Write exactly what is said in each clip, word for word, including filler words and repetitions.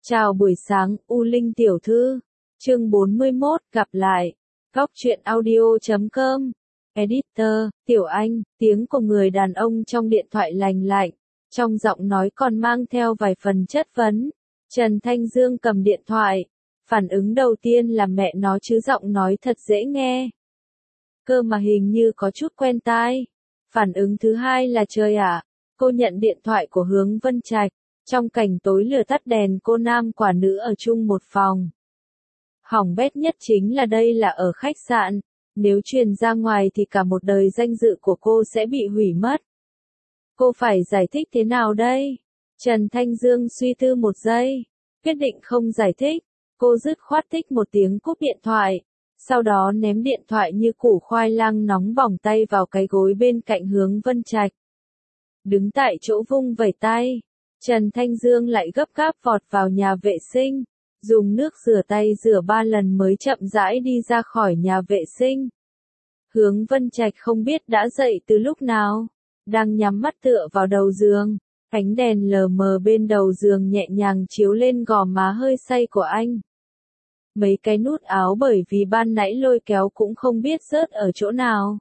Chào buổi sáng, U Linh tiểu thư. Chương bốn mươi mốt, gặp lại. Góc truyện audio chấm com. Editor, Tiểu Anh, tiếng của người đàn ông trong điện thoại lành lạnh, trong giọng nói còn mang theo vài phần chất vấn. Trần Thanh Dương cầm điện thoại. Phản ứng đầu tiên là mẹ nó chứ, giọng nói thật dễ nghe. Cơ mà hình như có chút quen tai. Phản ứng thứ hai là trời ạ, cô nhận điện thoại của Hướng Vân Trạch. Trong cảnh tối lửa tắt đèn, cô nam quả nữ ở chung một phòng. Hỏng bét nhất chính là đây là ở khách sạn, nếu truyền ra ngoài thì cả một đời danh dự của cô sẽ bị hủy mất. Cô phải giải thích thế nào đây? Trần Thanh Dương suy tư một giây, quyết định không giải thích. Cô dứt khoát thích một tiếng cúp điện thoại, sau đó ném điện thoại như củ khoai lang nóng bỏng tay vào cái gối bên cạnh Hướng Vân Trạch. Đứng tại chỗ vung vẩy tay, Trần Thanh Dương lại gấp gáp vọt vào nhà vệ sinh, dùng nước rửa tay rửa ba lần mới chậm rãi đi ra khỏi nhà vệ sinh. Hướng Vân Trạch không biết đã dậy từ lúc nào, đang nhắm mắt tựa vào đầu giường, ánh đèn lờ mờ bên đầu giường nhẹ nhàng chiếu lên gò má hơi say của anh. Mấy cái nút áo bởi vì ban nãy lôi kéo cũng không biết rớt ở chỗ nào.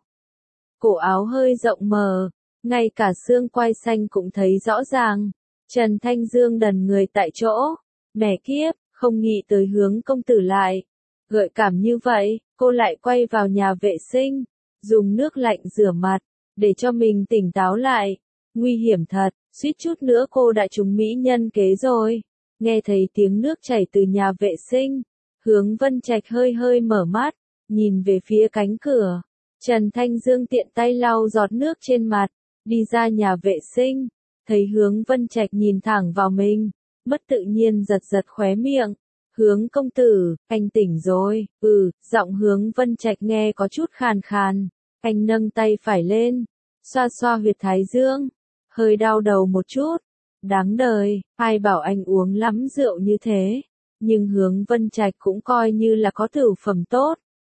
Cổ áo hơi rộng mờ, ngay cả xương quai xanh cũng thấy rõ ràng. Trần Thanh Dương đần người tại chỗ, mẹ kiếp, không nghĩ tới Hướng công tử lại. Gợi cảm như vậy, cô lại quay vào nhà vệ sinh, dùng nước lạnh rửa mặt, để cho mình tỉnh táo lại. Nguy hiểm thật, suýt chút nữa cô đã trúng mỹ nhân kế rồi. Nghe thấy tiếng nước chảy từ nhà vệ sinh, Hướng Vân Trạch hơi hơi mở mắt, nhìn về phía cánh cửa. Trần Thanh Dương tiện tay lau giọt nước trên mặt, đi ra nhà vệ sinh. Thấy Hướng Vân Trạch nhìn thẳng vào mình, bất tự nhiên giật giật khóe miệng. Hướng công tử, anh tỉnh rồi. Ừ, giọng Hướng Vân Trạch nghe có chút khàn khàn. Anh nâng tay phải lên, xoa xoa huyệt thái dương, hơi đau đầu một chút. Đáng đời, ai bảo anh uống lắm rượu như thế. Nhưng Hướng Vân Trạch cũng coi như là có tửu phẩm tốt.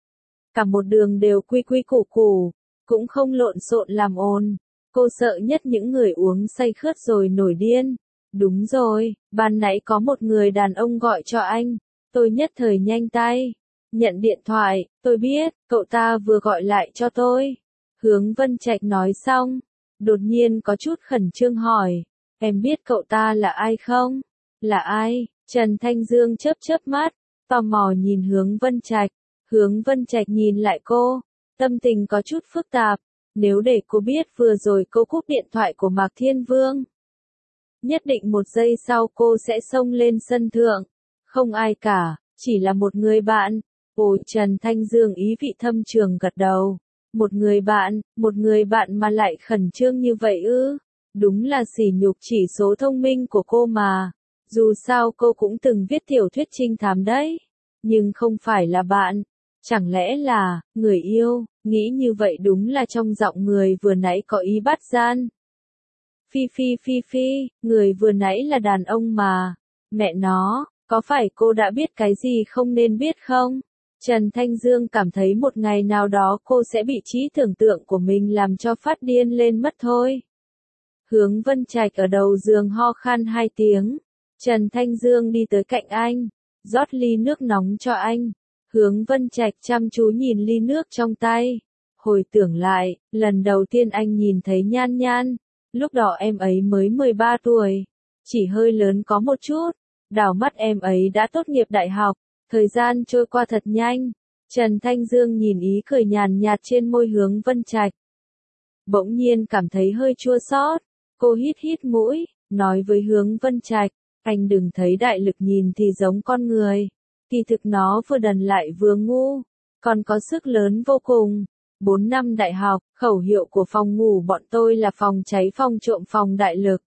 Cả một đường đều quy quy củ củ, cũng không lộn xộn làm ồn. Cô sợ nhất những người uống say khướt rồi nổi điên. Đúng rồi, ban nãy có một người đàn ông gọi cho anh. Tôi nhất thời nhanh tay, nhận điện thoại. Tôi biết, cậu ta vừa gọi lại cho tôi. Hướng Vân Trạch nói xong, đột nhiên có chút khẩn trương hỏi. Em biết cậu ta là ai không? Là ai? Trần Thanh Dương chớp chớp mắt, tò mò nhìn Hướng Vân Trạch. Hướng Vân Trạch nhìn lại cô, tâm tình có chút phức tạp. Nếu để cô biết vừa rồi cô cúp điện thoại của Mạc Thiên Vương, nhất định một giây sau cô sẽ xông lên sân thượng. Không ai cả, chỉ là một người bạn. Ôi, Trần Thanh Dương ý vị thâm trường gật đầu. Một người bạn, một người bạn mà lại khẩn trương như vậy ư? Đúng là sỉ nhục chỉ số thông minh của cô mà. Dù sao cô cũng từng viết tiểu thuyết trinh thám đấy. Nhưng không phải là bạn. Chẳng lẽ là, người yêu? Nghĩ như vậy đúng là trong giọng người vừa nãy có ý bắt gian. Phi phi phi phi, người vừa nãy là đàn ông mà. Mẹ nó, có phải cô đã biết cái gì không nên biết không? Trần Thanh Dương cảm thấy một ngày nào đó cô sẽ bị trí tưởng tượng của mình làm cho phát điên lên mất thôi. Hướng Vân Trạch ở đầu giường ho khan hai tiếng. Trần Thanh Dương đi tới cạnh anh, rót ly nước nóng cho anh. Hướng Vân Trạch chăm chú nhìn ly nước trong tay. Hồi tưởng lại, lần đầu tiên anh nhìn thấy Nhan Nhan, lúc đó em ấy mới mười ba tuổi, chỉ hơi lớn có một chút. Đảo mắt em ấy đã tốt nghiệp đại học, thời gian trôi qua thật nhanh. Trần Thanh Dương nhìn ý cười nhàn nhạt trên môi Hướng Vân Trạch. Bỗng nhiên cảm thấy hơi chua xót, cô hít hít mũi, nói với Hướng Vân Trạch, anh đừng thấy đại lực nhìn thì giống con người. Kỳ thực nó vừa đần lại vừa ngu, còn có sức lớn vô cùng. Bốn năm đại học, khẩu hiệu của phòng ngủ bọn tôi là phòng cháy phòng trộm phòng đại lực.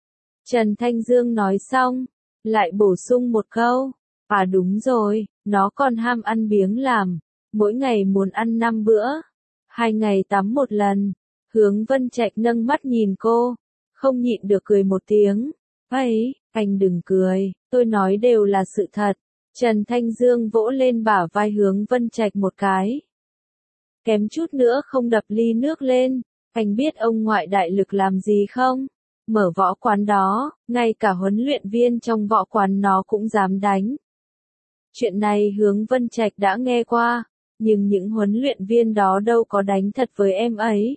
Trần Thanh Dương nói xong, lại bổ sung một câu. À đúng rồi, nó còn ham ăn biếng làm. Mỗi ngày muốn ăn năm bữa, hai ngày tắm một lần. Hướng Vân Trạch nâng mắt nhìn cô, không nhịn được cười một tiếng. Ấy, anh đừng cười, tôi nói đều là sự thật. Trần Thanh Dương vỗ lên bả vai Hướng Vân Trạch một cái. Kém chút nữa không đập ly nước lên. Anh biết ông ngoại đại lực làm gì không? mở võ quán đó, ngay cả huấn luyện viên trong võ quán nó cũng dám đánh. Chuyện này Hướng Vân Trạch đã nghe qua, nhưng những huấn luyện viên đó đâu có đánh thật với em ấy.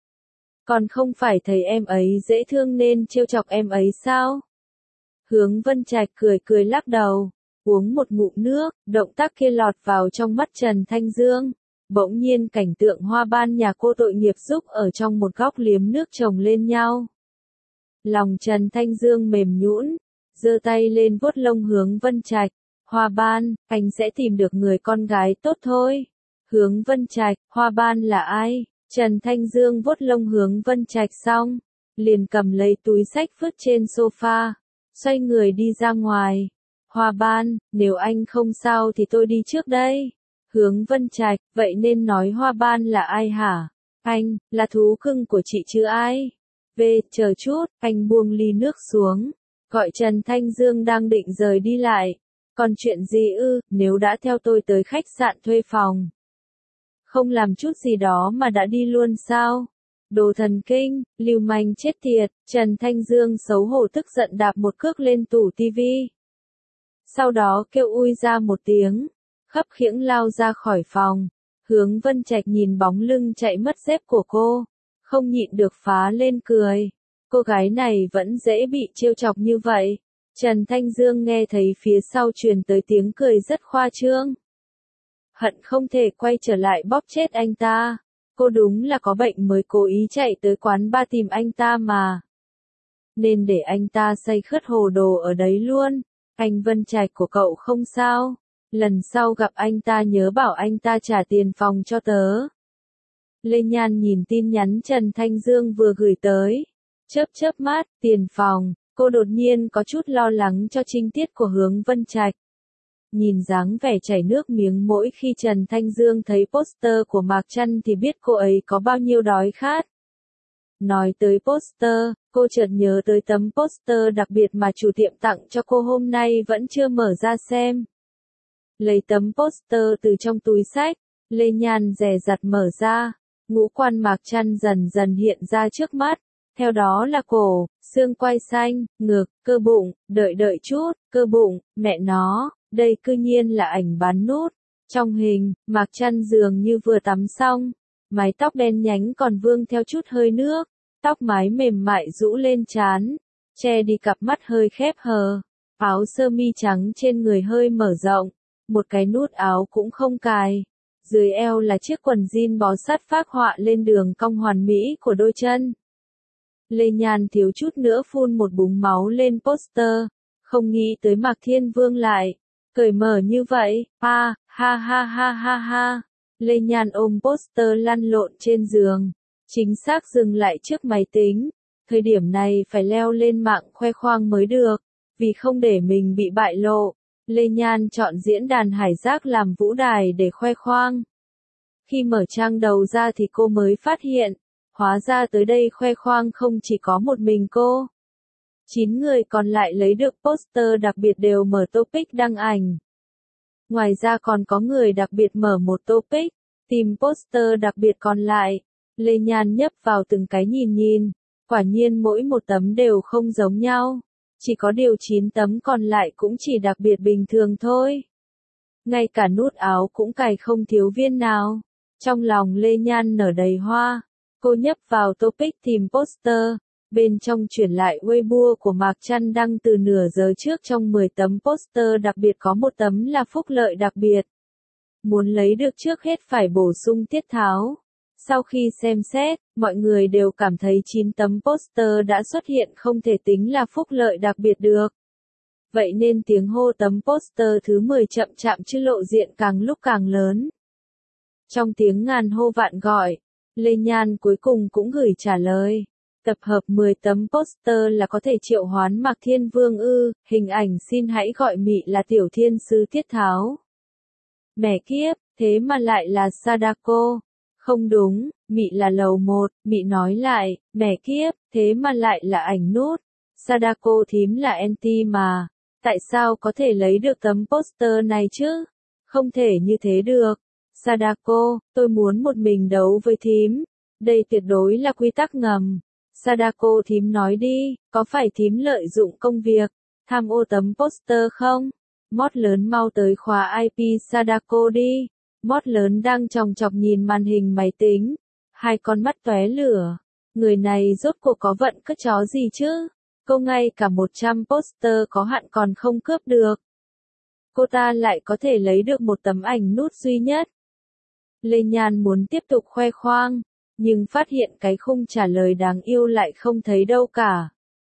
Còn không phải thấy em ấy dễ thương nên trêu chọc em ấy sao? Hướng Vân Trạch cười cười lắc đầu, uống một ngụm nước, động tác kia lọt vào trong mắt Trần Thanh Dương. Bỗng nhiên cảnh tượng hoa ban nhà cô tội nghiệp giúp ở trong một góc liếm nước chồng lên nhau. Lòng Trần Thanh Dương mềm nhũn, giơ tay lên vuốt lông Hướng Vân Trạch. Hoa ban, anh sẽ tìm được người con gái tốt thôi. Hướng Vân Trạch, Hoa ban là ai? Trần Thanh Dương vuốt lông Hướng Vân Trạch xong, liền cầm lấy túi xách vứt trên sofa, xoay người đi ra ngoài. Hoa ban, nếu anh không sao thì tôi đi trước đây. Hướng Vân Trạch, vậy nên nói Hoa ban là ai hả? Anh, là thú cưng của chị chứ ai? Về, chờ chút, anh buông ly nước xuống, gọi Trần Thanh Dương đang định rời đi lại. Còn chuyện gì ư, nếu đã theo tôi tới khách sạn thuê phòng. Không làm chút gì đó mà đã đi luôn sao? Đồ thần kinh, lưu manh chết tiệt, Trần Thanh Dương xấu hổ tức giận đạp một cước lên tủ tivi. Sau đó kêu ui ra một tiếng, khấp khiễng lao ra khỏi phòng. Hướng Vân Trạch nhìn bóng lưng chạy mất dép của cô, không nhịn được phá lên cười. Cô gái này vẫn dễ bị trêu chọc như vậy. Trần Thanh Dương nghe thấy phía sau truyền tới tiếng cười rất khoa trương. Hận không thể quay trở lại bóp chết anh ta. Cô đúng là có bệnh mới cố ý chạy tới quán bar tìm anh ta mà. Nên để anh ta say khướt hồ đồ ở đấy luôn. Anh Vân Trạch của cậu không sao. Lần sau gặp anh ta nhớ bảo anh ta trả tiền phòng cho tớ. Lê Nhan nhìn tin nhắn Trần Thanh Dương vừa gửi tới. Chớp chớp mắt, tiền phòng. Cô đột nhiên có chút lo lắng cho trinh tiết của Hướng Vân Trạch. Nhìn dáng vẻ chảy nước miếng mỗi khi Trần Thanh Dương thấy poster của Mạc Trăn thì biết cô ấy có bao nhiêu đói khát. Nói tới poster, cô chợt nhớ tới tấm poster đặc biệt mà chủ tiệm tặng cho cô hôm nay vẫn chưa mở ra xem. Lấy tấm poster từ trong túi xách, Lê Nhan dè dặt mở ra, ngũ quan Mạc Trăn dần dần hiện ra trước mắt. Theo đó là cổ, xương quai xanh, ngực, cơ bụng, đợi đợi chút, cơ bụng, mẹ nó, đây cư nhiên là ảnh bán nút. Trong hình, Mạc Trăn dường như vừa tắm xong, mái tóc đen nhánh còn vương theo chút hơi nước, tóc mái mềm mại rũ lên trán, che đi cặp mắt hơi khép hờ, áo sơ mi trắng trên người hơi mở rộng, một cái nút áo cũng không cài. Dưới eo là chiếc quần jean bó sát phác họa lên đường cong hoàn mỹ của đôi chân. Lê Nhan thiếu chút nữa phun một búng máu lên poster, không nghĩ tới Mạc Thiên Vương lại cởi mở như vậy. Ha, ha ha ha ha ha. Lê Nhan ôm poster lăn lộn trên giường, chính xác dừng lại trước máy tính. Thời điểm này phải leo lên mạng khoe khoang mới được, vì không để mình bị bại lộ. Lê Nhan chọn diễn đàn Hải Giác làm vũ đài để khoe khoang. Khi mở trang đầu ra thì cô mới phát hiện, hóa ra tới đây khoe khoang không chỉ có một mình cô. Chín người còn lại lấy được poster đặc biệt đều mở topic đăng ảnh. Ngoài ra còn có người đặc biệt mở một topic, tìm poster đặc biệt còn lại. Lê Nhan nhấp vào từng cái nhìn nhìn, quả nhiên mỗi một tấm đều không giống nhau. Chỉ có điều chín tấm còn lại cũng chỉ đặc biệt bình thường thôi. Ngay cả nút áo cũng cài không thiếu viên nào. Trong lòng Lê Nhan nở đầy hoa. Cô nhấp vào topic tìm poster. Bên trong chuyển lại Weibo của Mạc Trăn đăng từ nửa giờ trước trong mười tấm poster đặc biệt có một tấm là phúc lợi đặc biệt. Muốn lấy được trước hết phải bổ sung tiết tháo. Sau khi xem xét, mọi người đều cảm thấy chín tấm poster đã xuất hiện không thể tính là phúc lợi đặc biệt được. Vậy nên tiếng hô tấm poster thứ mười chậm chạm chứ lộ diện càng lúc càng lớn. Trong tiếng ngàn hô vạn gọi, Lê Nhan cuối cùng cũng gửi trả lời. Tập hợp mười tấm poster là có thể triệu hoán Mạc Thiên Vương ư, hình ảnh xin hãy gọi Mị là tiểu thiên sứ tiết tháo. Mẹ kiếp, thế mà lại là Sadako. Không đúng, Mị là lầu một, Mị nói lại, mẹ kiếp, thế mà lại là ảnh nút. Sadako thím là anti mà, tại sao có thể lấy được tấm poster này chứ? Không thể như thế được. Sadako, tôi muốn một mình đấu với thím. Đây tuyệt đối là quy tắc ngầm. Sadako thím nói đi, có phải thím lợi dụng công việc, tham ô tấm poster không? Mót lớn mau tới khóa i pê Sadako đi. Mót lớn đang chòng chọc nhìn màn hình máy tính, hai con mắt tóe lửa. Người này rốt cuộc có vận cất chó gì chứ? Cô ngay cả một trăm poster có hạn còn không cướp được. Cô ta lại có thể lấy được một tấm ảnh nút duy nhất. Lê Nhan muốn tiếp tục khoe khoang, nhưng phát hiện cái khung trả lời đáng yêu lại không thấy đâu cả.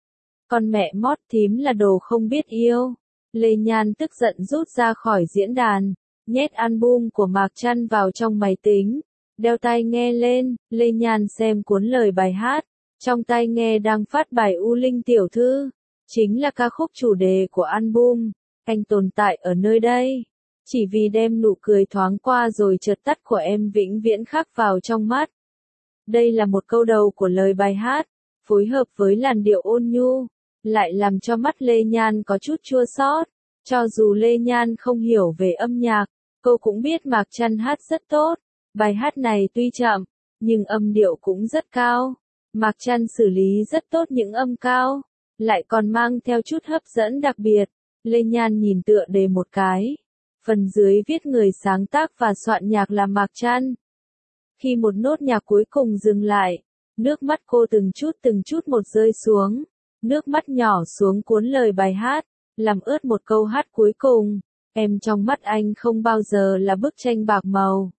Con mẹ Mót thím là đồ không biết yêu. Lê Nhan tức giận rút ra khỏi diễn đàn, nhét album của Mạc Trăn vào trong máy tính, đeo tai nghe lên. Lê Nhan xem cuốn lời bài hát, trong tai nghe đang phát bài U Linh Tiểu Thư, chính là ca khúc chủ đề của album. Anh tồn tại ở nơi đây, chỉ vì đem nụ cười thoáng qua rồi chợt tắt của em vĩnh viễn khắc vào trong mắt. Đây là một câu đầu của lời bài hát, phối hợp với làn điệu ôn nhu, lại làm cho mắt Lê Nhan có chút chua xót. Cho dù Lê Nhan không hiểu về âm nhạc, cô cũng biết Mạc Trăn hát rất tốt. Bài hát này tuy chậm, nhưng âm điệu cũng rất cao. Mạc Trăn xử lý rất tốt những âm cao, lại còn mang theo chút hấp dẫn đặc biệt. Lê Nhan nhìn tựa đề một cái. Phần dưới viết người sáng tác và soạn nhạc là Mạc Trăn. Khi một nốt nhạc cuối cùng dừng lại, nước mắt cô từng chút từng chút một rơi xuống. Nước mắt nhỏ xuống cuốn lời bài hát, làm ướt một câu hát cuối cùng. Em trong mắt anh không bao giờ là bức tranh bạc màu.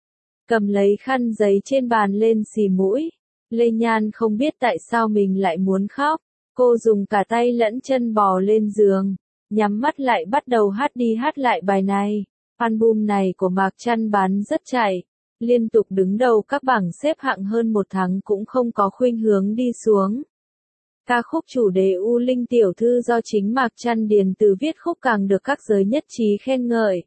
Cầm lấy khăn giấy trên bàn lên xì mũi. Lê Nhan không biết tại sao mình lại muốn khóc. Cô dùng cả tay lẫn chân bò lên giường, nhắm mắt lại bắt đầu hát đi hát lại bài này. Album này của Mạc Trăn bán rất chạy, liên tục đứng đầu các bảng xếp hạng hơn một tháng cũng không có khuynh hướng đi xuống. Ca khúc chủ đề U Linh Tiểu Thư do chính Mạc Trăn điền từ viết khúc càng được các giới nhất trí khen ngợi.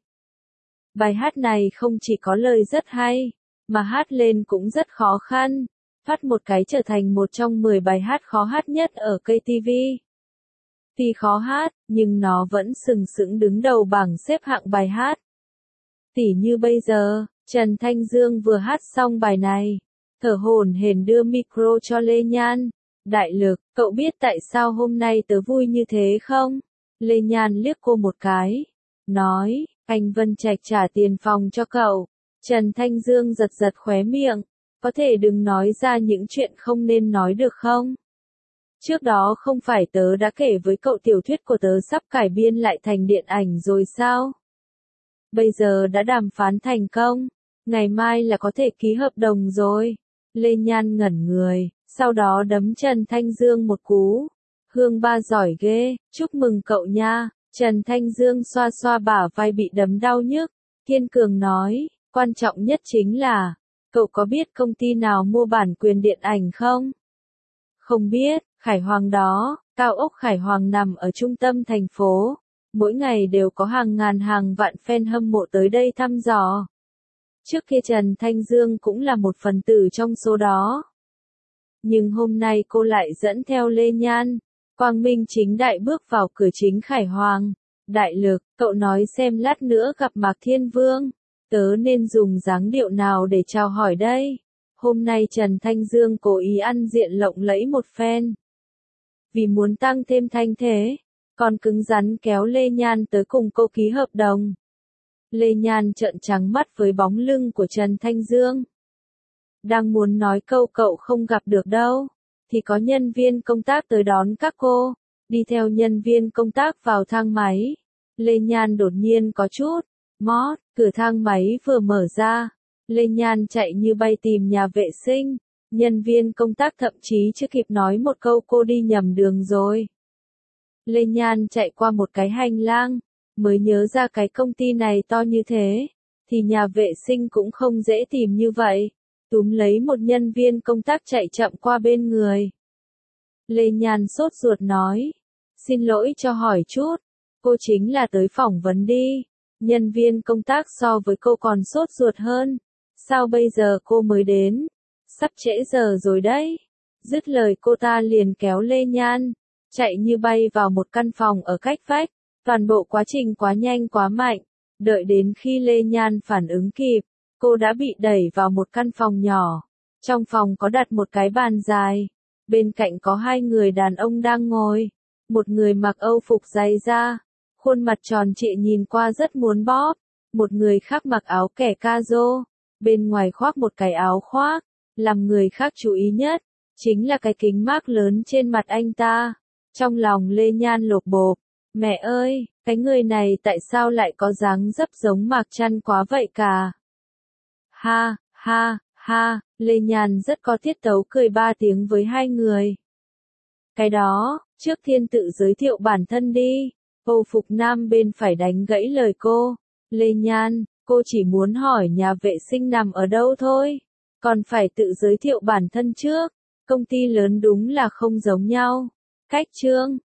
Bài hát này không chỉ có lời rất hay, mà hát lên cũng rất khó khăn, phát một cái trở thành một trong mười bài hát khó hát nhất ở ca tê vê. Tuy khó hát, nhưng nó vẫn sừng sững đứng đầu bảng xếp hạng bài hát. Tỉ như bây giờ, Trần Thanh Dương vừa hát xong bài này, thở hổn hển đưa micro cho Lê Nhan. Đại Lực, cậu biết tại sao hôm nay tớ vui như thế không? Lê Nhan liếc cô một cái, nói, anh Vân Trạch trả tiền phòng cho cậu. Trần Thanh Dương giật giật khóe miệng, có thể đừng nói ra những chuyện không nên nói được không? Trước đó không phải tớ đã kể với cậu tiểu thuyết của tớ sắp cải biên lại thành điện ảnh rồi sao? Bây giờ đã đàm phán thành công, ngày mai là có thể ký hợp đồng rồi. Lê Nhan ngẩn người, sau đó đấm Trần Thanh Dương một cú. Hương ba giỏi ghê, chúc mừng cậu nha. Trần Thanh Dương xoa xoa bả vai bị đấm đau nhức, kiên cường nói, quan trọng nhất chính là, cậu có biết công ty nào mua bản quyền điện ảnh không? Không biết. Khải Hoàng đó, cao ốc Khải Hoàng nằm ở trung tâm thành phố, mỗi ngày đều có hàng ngàn hàng vạn fan hâm mộ tới đây thăm dò. Trước kia Trần Thanh Dương cũng là một phần tử trong số đó. Nhưng hôm nay cô lại dẫn theo Lê Nhan, quang minh chính đại bước vào cửa chính Khải Hoàng. Đại Lực, cậu nói xem lát nữa gặp Mạc Thiên Vương, tớ nên dùng dáng điệu nào để chào hỏi đây? Hôm nay Trần Thanh Dương cố ý ăn diện lộng lẫy một phen. Vì muốn tăng thêm thanh thế, còn cứng rắn kéo Lê Nhan tới cùng cô ký hợp đồng. Lê Nhan trợn trắng mắt với bóng lưng của Trần Thanh Dương. Đang muốn nói câu cậu không gặp được đâu, thì có nhân viên công tác tới đón các cô, đi theo nhân viên công tác vào thang máy. Lê Nhan đột nhiên có chút, mót, cửa thang máy vừa mở ra. Lê Nhan chạy như bay tìm nhà vệ sinh. Nhân viên công tác thậm chí chưa kịp nói một câu cô đi nhầm đường rồi. Lê Nhan chạy qua một cái hành lang, mới nhớ ra cái công ty này to như thế, thì nhà vệ sinh cũng không dễ tìm như vậy. Túm lấy một nhân viên công tác chạy chậm qua bên người. Lê Nhan sốt ruột nói, xin lỗi cho hỏi chút, cô chính là tới phỏng vấn đi. Nhân viên công tác so với cô còn sốt ruột hơn, sao bây giờ cô mới đến? Sắp trễ giờ rồi đấy. Dứt lời cô ta liền kéo Lê Nhan, chạy như bay vào một căn phòng ở cách vách. Toàn bộ quá trình quá nhanh quá mạnh, đợi đến khi Lê Nhan phản ứng kịp, cô đã bị đẩy vào một căn phòng nhỏ. Trong phòng có đặt một cái bàn dài, Bên cạnh có hai người đàn ông đang ngồi. Một người mặc Âu phục dày da, khuôn mặt tròn trịa nhìn qua rất muốn bóp. Một người khác mặc áo kẻ ca rô, bên ngoài khoác một cái áo khoác. Làm người khác chú ý nhất, chính là cái kính mác lớn trên mặt anh ta. Trong lòng Lê Nhan lột bột. Mẹ ơi, cái người này tại sao lại có dáng dấp giống Mạc Trăn quá vậy cả? Ha, ha, ha, Lê Nhan rất có tiết tấu cười ba tiếng với hai người. Cái đó, trước tiên tự giới thiệu bản thân đi. Âu phục nam bên phải đánh gãy lời cô. Lê Nhan, cô chỉ muốn hỏi nhà vệ sinh nằm ở đâu thôi. Còn phải tự giới thiệu bản thân trước. Công ty lớn đúng là không giống nhau. Cách trương,